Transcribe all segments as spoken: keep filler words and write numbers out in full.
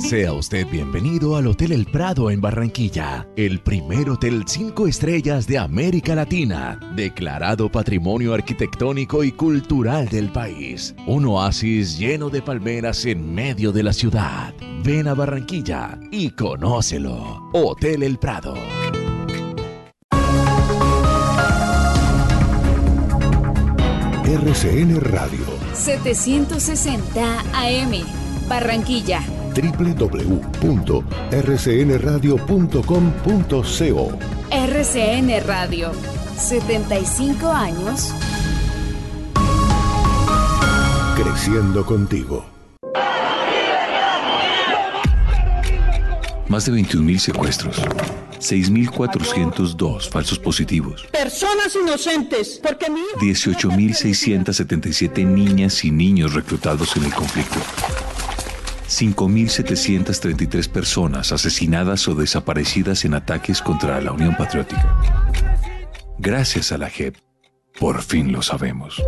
Sea usted bienvenido al Hotel El Prado en Barranquilla, el primer hotel cinco estrellas de América Latina, declarado Patrimonio Arquitectónico y Cultural del país. Un oasis lleno de palmeras en medio de la ciudad. Ven a Barranquilla y conócelo. Hotel El Prado. R C N Radio. setecientos sesenta A M, Barranquilla. doble u doble u doble u punto r c n radio punto com punto co. R C N Radio, setenta y cinco años. Creciendo contigo. Más de veintiún mil secuestros, seis mil cuatrocientos dos falsos positivos. Personas inocentes, porque mi... dieciocho mil seiscientos setenta y siete niñas y niños reclutados en el conflicto. cinco mil setecientos treinta y tres personas asesinadas o desaparecidas en ataques contra la Unión Patriótica. Gracias a la J E P, por fin lo sabemos.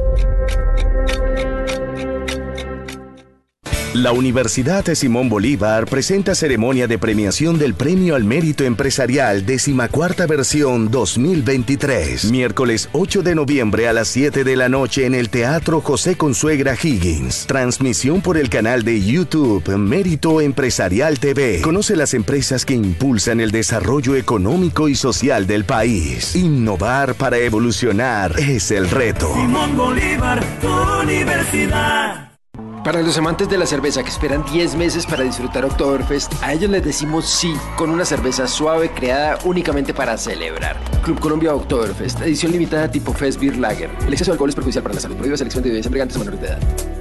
La Universidad de Simón Bolívar presenta ceremonia de premiación del Premio al Mérito Empresarial decimacuarta versión dos mil veintitrés. Miércoles ocho de noviembre a las siete de la noche en el Teatro José Consuegra Higgins. Transmisión por el canal de YouTube Mérito Empresarial T V. Conoce las empresas que impulsan el desarrollo económico y social del país. Innovar para evolucionar es el reto. Simón Bolívar, tu universidad. Para los amantes de la cerveza que esperan diez meses para disfrutar Oktoberfest, a ellos les decimos sí, con una cerveza suave creada únicamente para celebrar. Club Colombia Oktoberfest, edición limitada tipo Fest Beer Lager. El exceso de alcohol es perjudicial para la salud. Prohíbe selección de bebidas embriagantes a menores de edad.